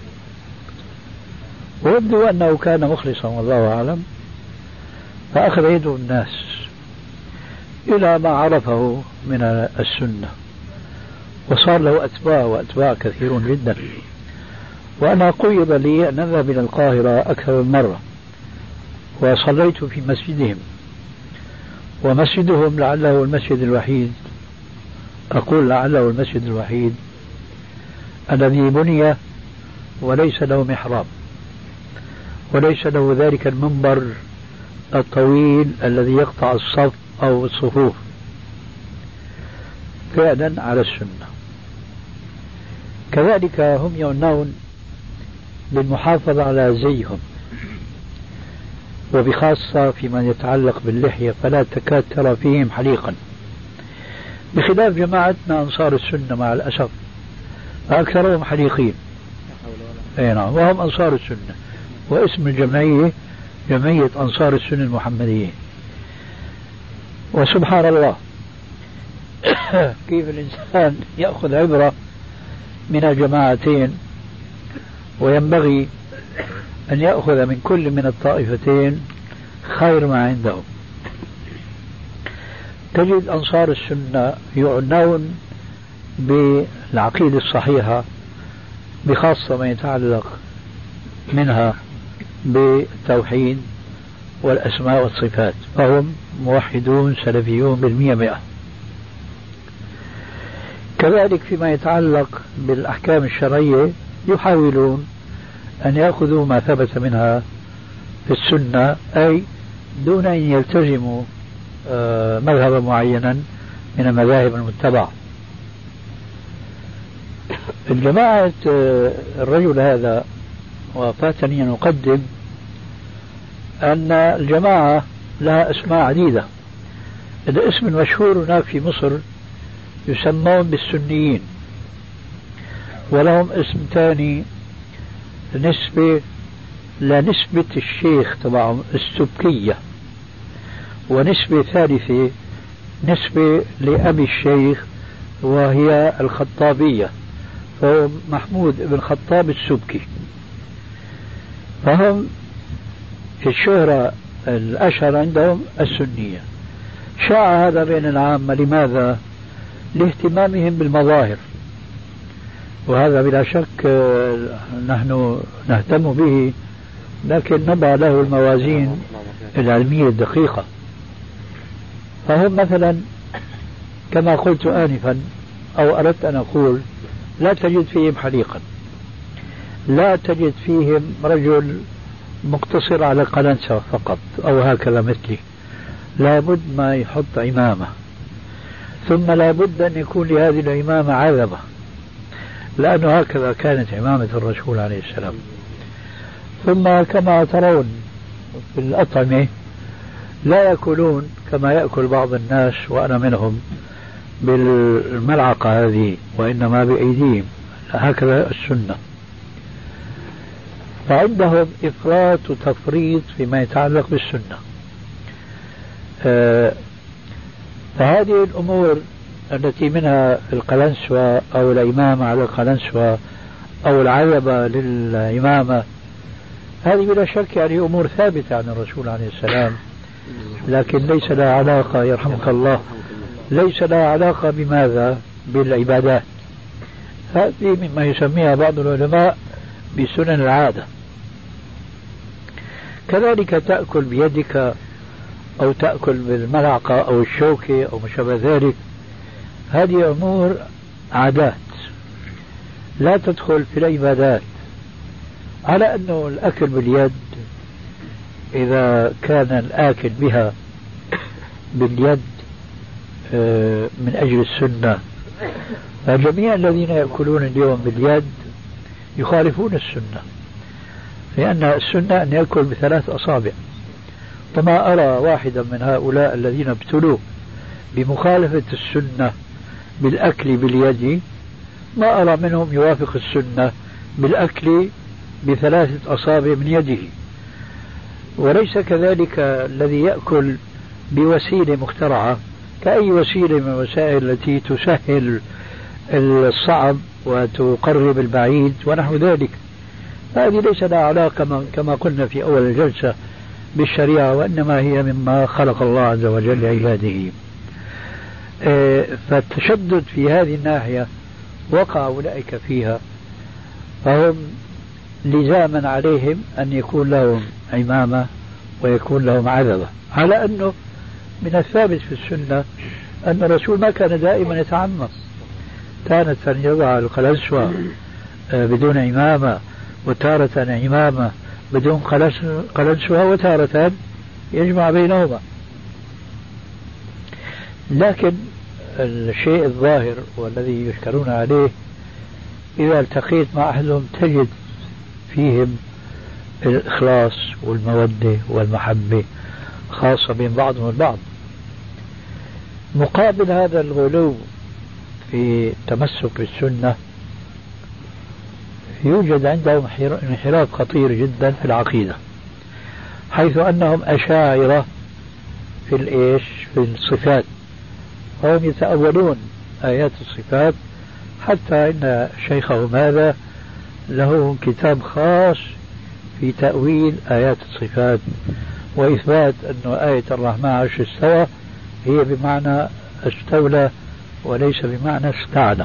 ويبدو أنه كان مخلصا والله أعلم، فأخذ يدعو الناس إلى ما عرفه من السنة، وصار له أتباع وأتباع كثيرون جدا. وأنا قيض لي أن أذهب إلى القاهرة أكثر من مرة، وصليت في مسجدهم، ومسجدهم لعله المسجد الوحيد، أقول لعله المسجد الوحيد الذي بني وليس له محراب، وليس له ذلك المنبر الطويل الذي يقطع الصف أو الصفوف، فعلا على السنة. كذلك هم يعنون بالمحافظة على زيهم، وبخاصة فيما يتعلق باللحية، فلا تكاد ترى فيهم حليقا، بخلاف جماعتنا أنصار السنة مع الأسف فأكثرهم حليقين. نعم، وهم أنصار السنة، واسم الجمعية جمعية أنصار السنة المحمدية. وسبحان الله كيف الإنسان يأخذ عبرة من الجماعتين، وينبغي أن يأخذ من كل من الطائفتين خير ما عندهم. تجد أنصار السنة يعنون بالعقيدة الصحيحة، بخاصة ما يتعلق منها بالتوحيد والأسماء والصفات، فهم موحدون سلفيون 100%. كذلك فيما يتعلق بالأحكام الشرعية يحاولون أن يأخذوا ما ثبت منها في السنة، أي دون أن يلتزموا مذهبا معينا من المذاهب المتبعة. الجماعة الرجل هذا، وفاتني أن أقدم أن الجماعة لها أسماء عديدة. الاسم المشهور هناك في مصر يسمون بالسنيين، ولهم اسم ثاني نسبة لنسبة الشيخ تبعهم السبكية، ونسبة ثالثة نسبة لأبي الشيخ وهي الخطابية، فهو محمود بن خطاب السبكي. فهم في الشهرة الأشهر عندهم السنية. شاع هذا بين العامة، لماذا؟ لاهتمامهم بالمظاهر، وهذا بلا شك نحن نهتم به لكن نضع له الموازين العلمية الدقيقة. فهم مثلا كما قلت آنفا أو أردت أن أقول لا تجد فيهم حليقا، لا تجد فيهم رجل مقتصر على قلنسة فقط أو هكذا مثلي، لابد ما يحط عمامة، ثم لابد أن يكون لهذه العمامة عذبة، لأنه هكذا كانت عمامة الرسول عليه السلام. ثم كما ترون في الأطعمة لا يأكلون كما يأكل بعض الناس وأنا منهم بالملعقة هذه، وإنما بأيديهم، هكذا السنة. فعندهم إفراط وتفريط فيما يتعلق بالسنة. فهذه الأمور التي منها القلنسوة أو الإمامة على القلنسوة أو العذبة للإمامة، هذه بلا شك يعني أمور ثابتة عن الرسول عليه السلام، لكن ليس لها علاقة يرحمك الله، ليس لها علاقة بماذا؟ بالعبادات. هذه مما يسميها بعض العلماء بسنن العادة. كذلك تأكل بيدك أو تأكل بالملعقة أو الشوكة أو ما شابه ذلك، هذه أمور عادات لا تدخل في العبادات. على أنه الأكل باليد إذا كان الآكل بها باليد من أجل السنة، فجميع الذين يأكلون اليوم باليد يخالفون السنة، لأن السنة أن يأكل ب3 أصابع. وما أرى واحدا من هؤلاء الذين ابتلوا بمخالفة السنة بالأكل باليد، ما أرى منهم يوافق السنة بالأكل ب3 أصابع من يده. وليس كذلك الذي يأكل بوسيلة مخترعة كأي وسيلة من الوسائل التي تسهل الصعب وتقرب البعيد ونحو ذلك. هذه ليس لها علاقة كما قلنا في أول الجلسة بالشريعة، وإنما هي مما خلق الله عز وجل لعباده. فالتشدد في هذه الناحية وقع أولئك فيها، فهم لزاما عليهم أن يكون لهم عمامة ويكون لهم عذبة، على أنه من الثابت في السنة أن الرسول ما كان دائما يتعمم، تارة يضع القلنسوة بدون عمامة، وتارة عمامة بدون قلنسوة، وتارة يجمع بينهما. لكن الشيء الظاهر والذي يشكرون عليه إذا التقيت مع أحدهم تجد فيهم الإخلاص والمودة والمحبة خاصة بين بعضهم البعض. مقابل هذا الغلو في التمسك بالسنة يوجد عندهم انحراف خطير جدا في العقيدة، حيث أنهم أشاعرة في الصفات، وهم يتأولون آيات الصفات، حتى إن شيخهم هذا له كتاب خاص في تأويل آيات الصفات وإثبات أن آية الرحمن عرش استوى هي بمعنى استولى وليس بمعنى استعلى.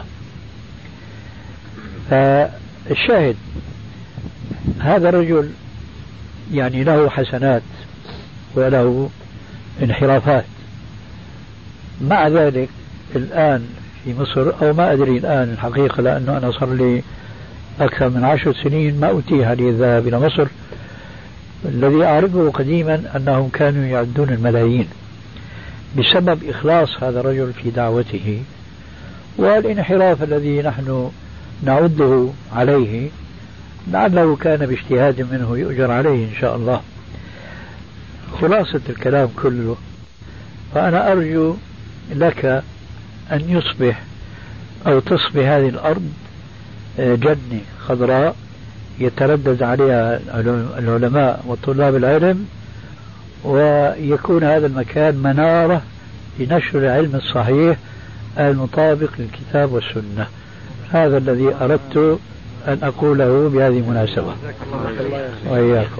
فالشاهد هذا الرجل يعني له حسنات وله انحرافات، مع ذلك الآن في مصر أو ما أدري الآن الحقيقة، لأنه أنا صار لي أكثر من 10 سنين ما أتيح لي الذهاب إلى مصر. الذي أعرفه قديما أنهم كانوا يعدون الملايين بسبب إخلاص هذا الرجل في دعوته، والانحراف الذي نحن نعده عليه لعله كان باجتهاد منه يؤجر عليه إن شاء الله. خلاصة الكلام كله، فأنا أرجو لك أن يصبح أو تصبح هذه الأرض جنة خضراء يتردد عليها العلماء وطلاب العلم، ويكون هذا المكان منارة لنشر العلم الصحيح المطابق للكتاب والسنة. هذا الذي أردت أن أقوله بهذه المناسبة. وإياكم.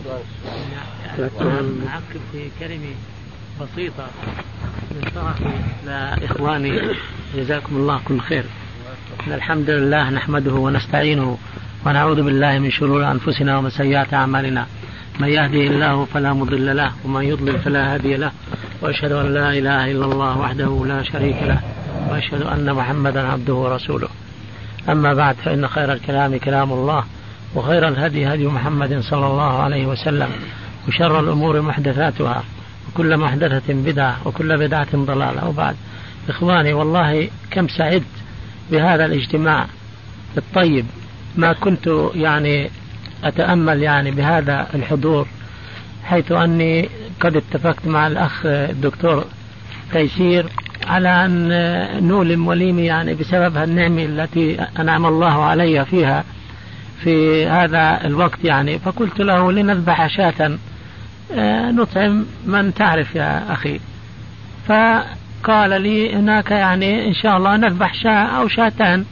أعقب في كلمة بسيطة من طرفي لإخواني جزاكم الله كل خير. الحمد لله نحمده ونستعينه ونعوذ بالله من شرور أنفسنا ومن سيئات أعمالنا، من يهدي الله فلا مضل له ومن يضلل فلا هادي له، وأشهد أن لا إله إلا الله وحده لا شريك له، وأشهد أن محمدا عبده ورسوله. أما بعد، فإن خير الكلام كلام الله، وخير الهدي هدي محمد صلى الله عليه وسلم، وشر الأمور محدثاتها، وكل محدثة بدعة، وكل بدعة ضلالة. وبعد، إخواني، والله كم سعدت بهذا الاجتماع الطيب، ما كنت يعني أتأمل يعني بهذا الحضور، حيث أني قد اتفقت مع الأخ الدكتور تيسير على أن نولم وليمي يعني بسبب النعمة التي أنعم الله علي فيها في هذا الوقت يعني. فقلت له لنذبح شاة نطعم من تعرف يا أخي. فقال لي هناك يعني إن شاء الله نذبح شاة أو شاتان.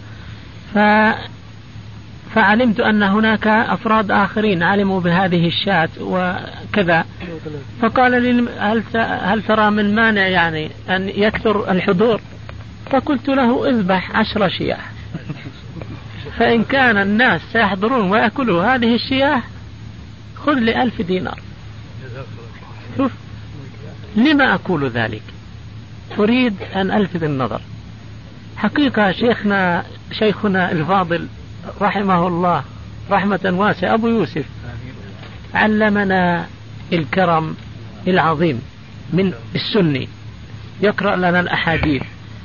فعلمت أن هناك أفراد آخرين علموا بهذه الشاة وكذا. فقال لي هل ترى من مانع يعني أن يكثر الحضور؟ فقلت له اذبح 10 شياه، فإن كان الناس سيحضرون ويأكلوا هذه الشياه خذ لي 1000 دينار. شوف لما أقول ذلك؟ أريد أن ألفت النظر. حقيقة شيخنا الفاضل رحمه الله رحمة واسعة أبو يوسف علمنا الكرم العظيم من السني، يقرأ لنا الأحاديث.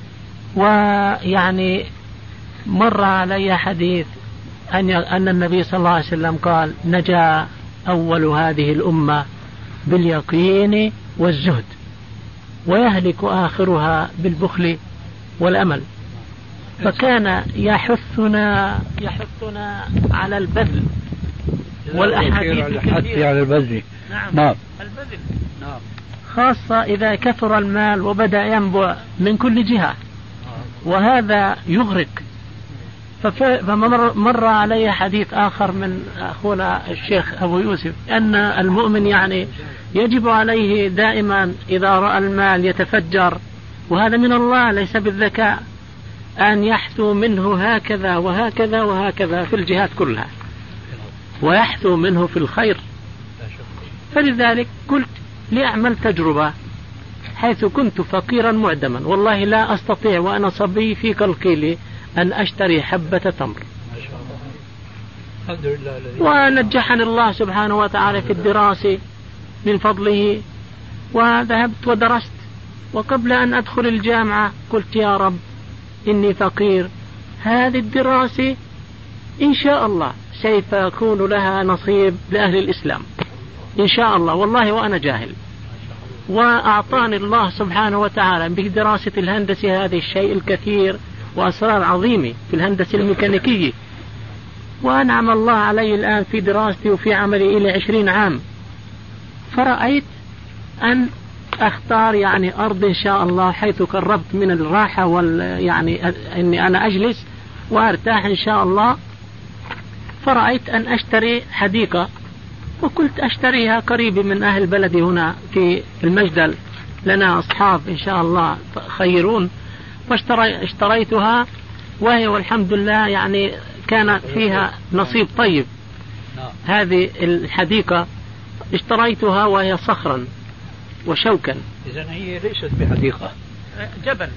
ويعني مر علي حديث أن النبي صلى الله عليه وسلم قال نجا أول هذه الأمة باليقين والزهد، ويهلك آخرها بالبخل والأمل. فكان يحثنا على البذل والأحاديث الكثيرة على البذل. نعم. البذل خاصة إذا كثر المال وبدأ ينبع من كل جهة، وهذا يغرق. فمر علي حديث آخر من أخونا الشيخ أبو يوسف أن المؤمن يعني يجب عليه دائما إذا رأى المال يتفجر، وهذا من الله ليس بالذكاء، أن يحثو منه هكذا وهكذا وهكذا في الجهات كلها، ويحثو منه في الخير. فلذلك قلت لأعمل تجربة، حيث كنت فقيرا معدما والله لا أستطيع وأنا صبي في قلقيلي أن أشتري حبة تمر، ونجحني الله سبحانه وتعالى في الدراسة من فضله، وذهبت ودرست. وقبل أن أدخل الجامعة قلت يا رب إني فقير، هذه الدراسة إن شاء الله سيكون لها نصيب لأهل الإسلام إن شاء الله، والله وأنا جاهل. وأعطاني الله سبحانه وتعالى بدراسة الهندسة هذا الشيء الكثير وأسرار عظيمة في الهندسة الميكانيكية، وأنعم الله علي الآن في دراستي وفي عملي إلى 20 عام. فرأيت أن أختار يعني أرض إن شاء الله حيث قربت من الراحة يعني أني أنا أجلس وأرتاح إن شاء الله. فرأيت أن أشتري حديقة، وقلت أشتريها قريب من أهل بلدي هنا في المجدل، لنا أصحاب إن شاء الله خيرون. واشتريتها، وهي والحمد لله يعني كان فيها نصيب طيب. هذه الحديقة اشتريتها وهي صخرا وشوكا. إذن هي ليست بحديقة، جبل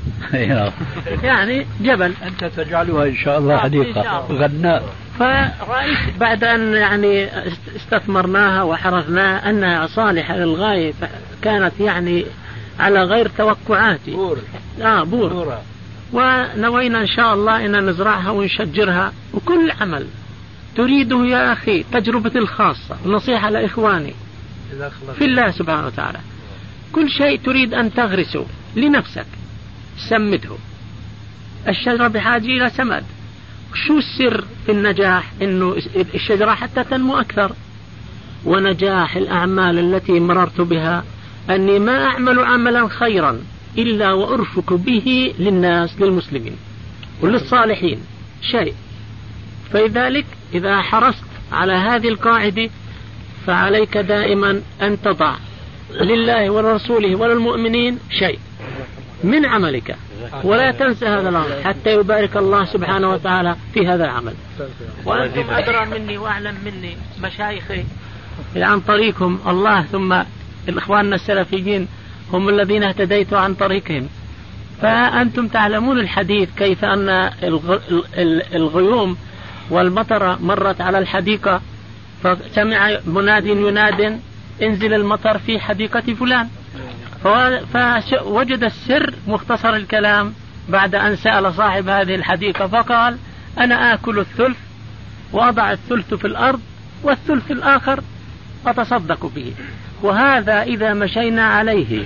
يعني جبل. أنت تجعلها إن شاء الله حديقة غناء. فرأيت بعد أن يعني استثمرناها وحرثناها أنها صالحة للغاية، كانت يعني على غير توقعاتي. بور. ونوينا إن شاء الله أن نزرعها ونشجرها. وكل عمل تريده يا أخي تجربة الخاصة، نصيحة لإخواني في الله سبحانه وتعالى، كل شيء تريد أن تغرسه لنفسك سمده. الشجرة بحاجة إلى سماد. شو السر في النجاح؟ إنه الشجرة حتى تنمو أكثر. ونجاح الأعمال التي مررت بها أني ما أعمل عملا خيرا إلا وأرفق به للناس، للمسلمين وللصالحين شيء. فلذلك إذا حرصت على هذه القاعدة فعليك دائما أن تضع لله ولرسوله وللمؤمنين شيء من عملك، ولا تنسى هذا الأمر حتى يبارك الله سبحانه وتعالى في هذا العمل. وأنتم أدرى مني وأعلم مني مشايخي عن طريقهم الله، ثم الإخوان السلفيين هم الذين اهتديت عن طريقهم. فأنتم تعلمون الحديث كيف أن الغيوم والمطر مرت على الحديقة، فسمع مناد يناد انزل المطر في حديقة فلان، فوجد السر مختصر الكلام بعد أن سأل صاحب هذه الحديقة فقال أنا آكل الثلث وأضع الثلث في الأرض والثلث الآخر أتصدق به. وهذا إذا مشينا عليه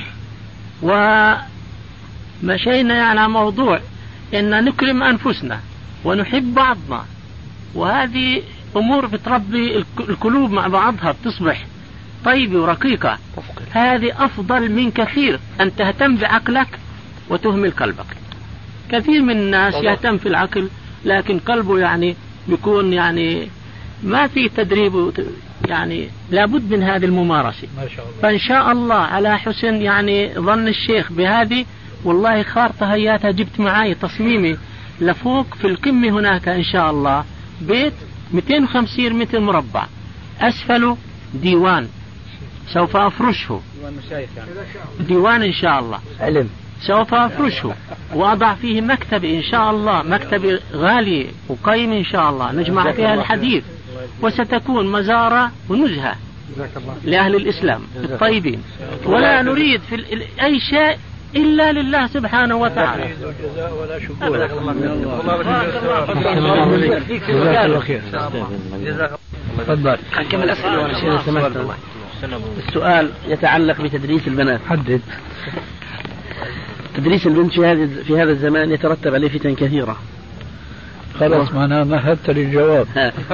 ومشينا على موضوع إن نكرم أنفسنا ونحب بعضنا، وهذه أمور بتربي القلوب مع بعضها بتصبح طيبة ورقيقة، هذه أفضل من كثير أن تهتم بعقلك وتهمل قلبك. كثير من الناس يهتم في العقل لكن قلبه يعني بيكون يعني ما في تدريب، يعني لابد من هذه الممارسة. فإن شاء الله على حسن يعني ظن الشيخ بهذه، والله خارطة هياتها جبت معي تصميمي لفوق في القمة هناك إن شاء الله بيت 250 متر مربع، أسفله ديوان سوف أفرشه، ديوان إن شاء الله علم سوف أفرشه وأضع فيه مكتب إن شاء الله، مكتب غالي وقيم إن شاء الله نجمع فيها الحديث، وستكون مزارة ونزهة لأهل الإسلام الطيبين، ولا نريد في أي شيء إلا لله سبحانه وتعالى. تفضل. كمل أسئلة. السؤال يتعلق بتدريس البنات. حدد. تدريس البنت في هذا الزمان يترتب عليه فتن كثيرة. خلاص معنا مهدت للجواب.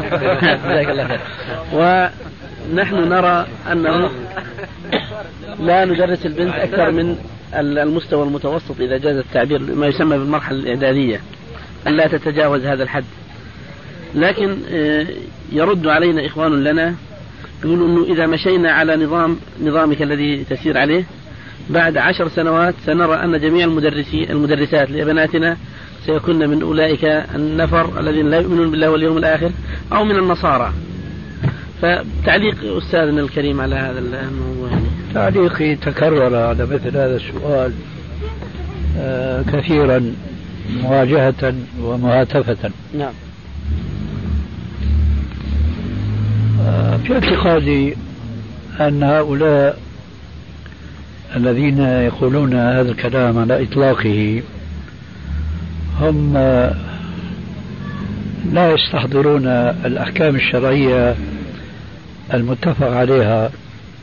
ونحن نرى أنه لا ندرس البنت أكثر من المستوى المتوسط إذا جاز التعبير، ما يسمى بالمرحلة الإعدادية، أن لا تتجاوز هذا الحد. لكن يرد علينا إخوان لنا يقولوا أنه إذا مشينا على نظامك الذي تسير عليه بعد 10 سنوات سنرى أن جميع المدرسات لبناتنا سيكون من أولئك النفر الذين لا يؤمنون بالله واليوم الآخر أو من النصارى. فتعليق أستاذنا الكريم على هذا الموضوع. تعليقي تكرر على مثل هذا السؤال كثيرا مواجهة ومهاتفة. نعم. في اعتقادي أن هؤلاء الذين يقولون هذا الكلام على إطلاقه هم لا يستحضرون الأحكام الشرعية المتفق عليها،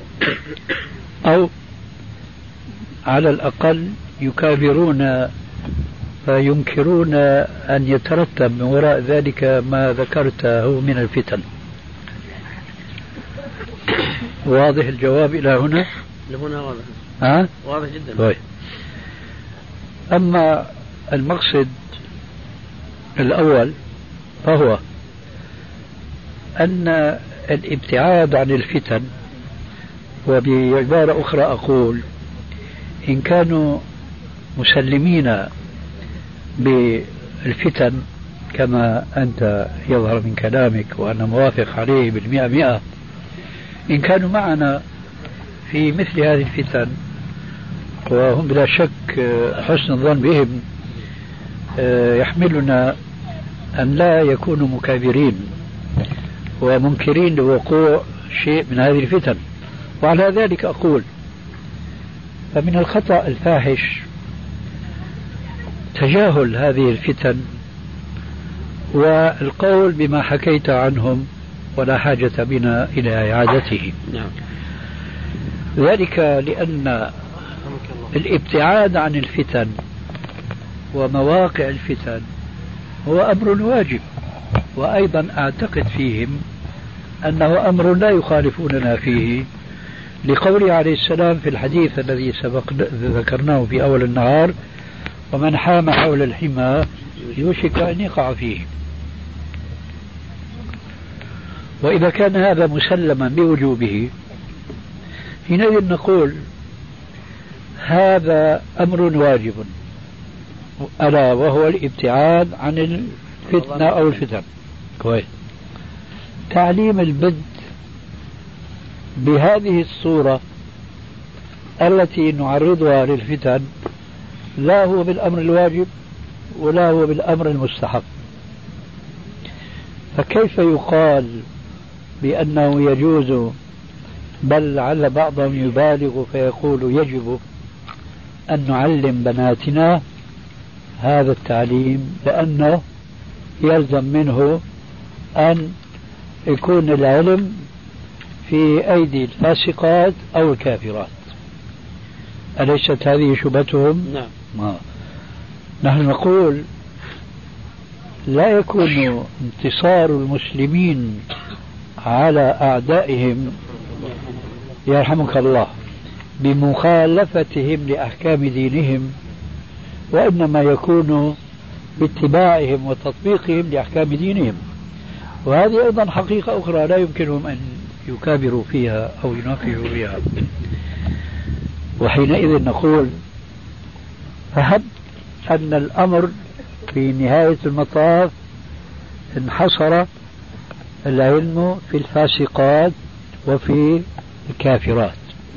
أو على الأقل يكابرون فينكرون أن يترتب من وراء ذلك ما ذكرته من الفتن. واضح الجواب إلى هنا؟ لهنا واضح. واضح جدا. طيب. أما المقصد الأول فهو أن الابتعاد عن الفتن، وبعبارة أخرى أقول إن كانوا مسلمين بالفتن كما أنت يظهر من كلامك وأنا موافق عليه 100%، إن كانوا معنا في مثل هذه الفتن وهم بلا شك حسن الظن بهم يحملنا أن لا يكونوا مكابرين ومنكرين لوقوع شيء من هذه الفتن. وعلى ذلك أقول فمن الخطأ الفاحش تجاهل هذه الفتن والقول بما حكيت عنهم ولا حاجة بنا إلى إعادته. ذلك لأن الابتعاد عن الفتن ومواقع الفتن هو أمر واجب، وأيضا أعتقد فيهم أنه أمر لا يخالفوننا فيه، لقوله عليه السلام في الحديث الذي سبق ذكرناه في أول النهار: ومن حام حول الحمى يوشك أن يقع فيه. وإذا كان هذا مسلما بوجوبه حينئذ نقول هذا أمر واجب، ألا وهو الابتعاد عن الفتنة أو الفتن. كويس. تعليم البنت بهذه الصورة التي نعرضها للفتن لا هو بالأمر الواجب ولا هو بالأمر المستحب. فكيف يقال بأنه يجوز، بل لعل بعضهم يبالغ فيقول يجب أن نعلم بناتنا هذا التعليم، لأنه يلزم منه أن يكون العلم في أيدي الفاسقات أو الكافرات. أليست هذه شبهتهم؟ نعم. نحن نقول لا يكون انتصار المسلمين على أعدائهم يرحمك الله بمخالفتهم لأحكام دينهم، وإنما يكون باتباعهم وتطبيقهم لأحكام دينهم. وهذه أيضا حقيقة أخرى لا يمكنهم أن يكابروا فيها أو يناقشوا فيها. وحينئذ نقول فهب أن الأمر في نهاية المطاف انحصر العلم في الفاسقات وفي الكافرات.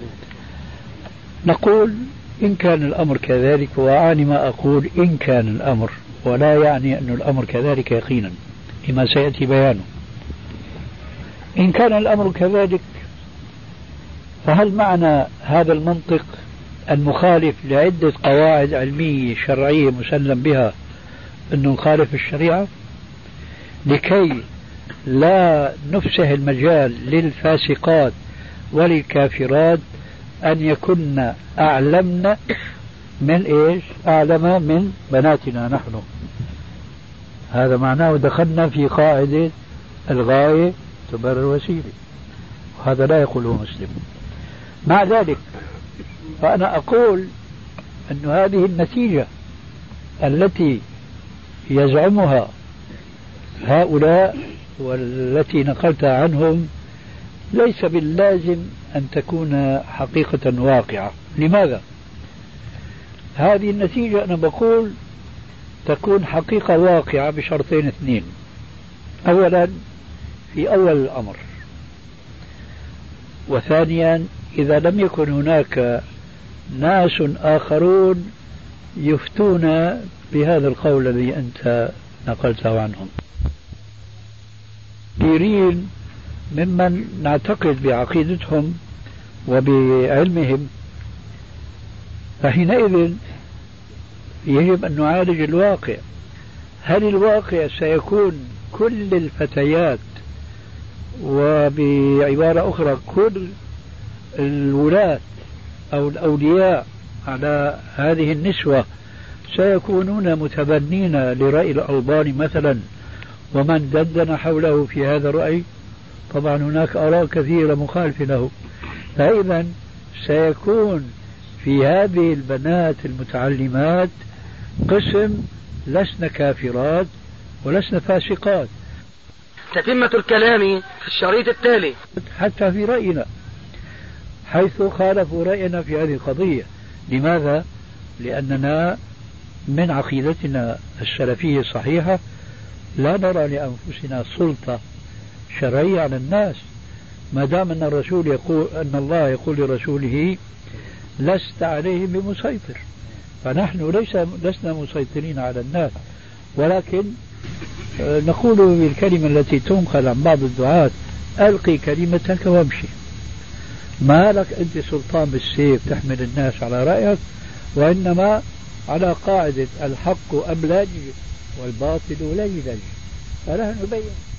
نقول إن كان الأمر كذلك، وأعني ما أقول إن كان الأمر، ولا يعني أن الأمر كذلك يقينا لما سيأتي بيانه. إن كان الأمر كذلك فهل معنى هذا المنطق المخالف لعدة قواعد علمية شرعية مسلم بها أنه نخالف الشريعة لكي لا نفسح المجال للفاسقات وللكافرات أن يكن أعلمنا من إيش؟ أعلم من بناتنا نحن. هذا معناه دخلنا في قاعدة الغاية تبرر الوسيلة، وهذا لا يقوله مسلم. مع ذلك فأنا أقول أن هذه النتيجة التي يزعمها هؤلاء والتي نقلتها عنهم ليس باللازم أن تكون حقيقة واقعة. لماذا؟ هذه النتيجة أنا بقول تكون حقيقة واقعة بشرطين اثنين. أولا في أول الأمر، وثانيا إذا لم يكن هناك ناس آخرون يفتون بهذا القول الذي أنت نقلته عنهم، كثيرين ممن نعتقد بعقيدتهم وبعلمهم. فحينئذ يجب أن نعالج الواقع. هل الواقع سيكون كل الفتيات، وبعبارة أخرى كل الولاة أو الأولياء على هذه النسوة سيكونون متبنين لرأي الألباني مثلا ومن دندن حوله في هذا الرأي؟ طبعا هناك آراء كثيرة مخالفة له. فإذا سيكون في هذه البنات المتعلمات قسم لسن كافرات ولسن فاسقات. تتمة الكلام في الشريط التالي. حتى في رأينا حيث خالفوا رأينا في هذه القضية. لماذا؟ لأننا من عقيدتنا السلفية الصحيحة لا نرى لأنفسنا سلطة شرعية على الناس، ما دام أن الرسول يقول، أن الله يقول لرسوله لست عليهم بمسيطر. فنحن لسنا مسيطرين على الناس، ولكن نقول بالكلمة التي تنقل عن بعض الدعاة: ألقي كلمتك وامشي. ما لك أنت سلطان بالسيف تحمل الناس على رأيك، وإنما على قاعدة الحق أبلج والباطل ليلج. فنحن نبين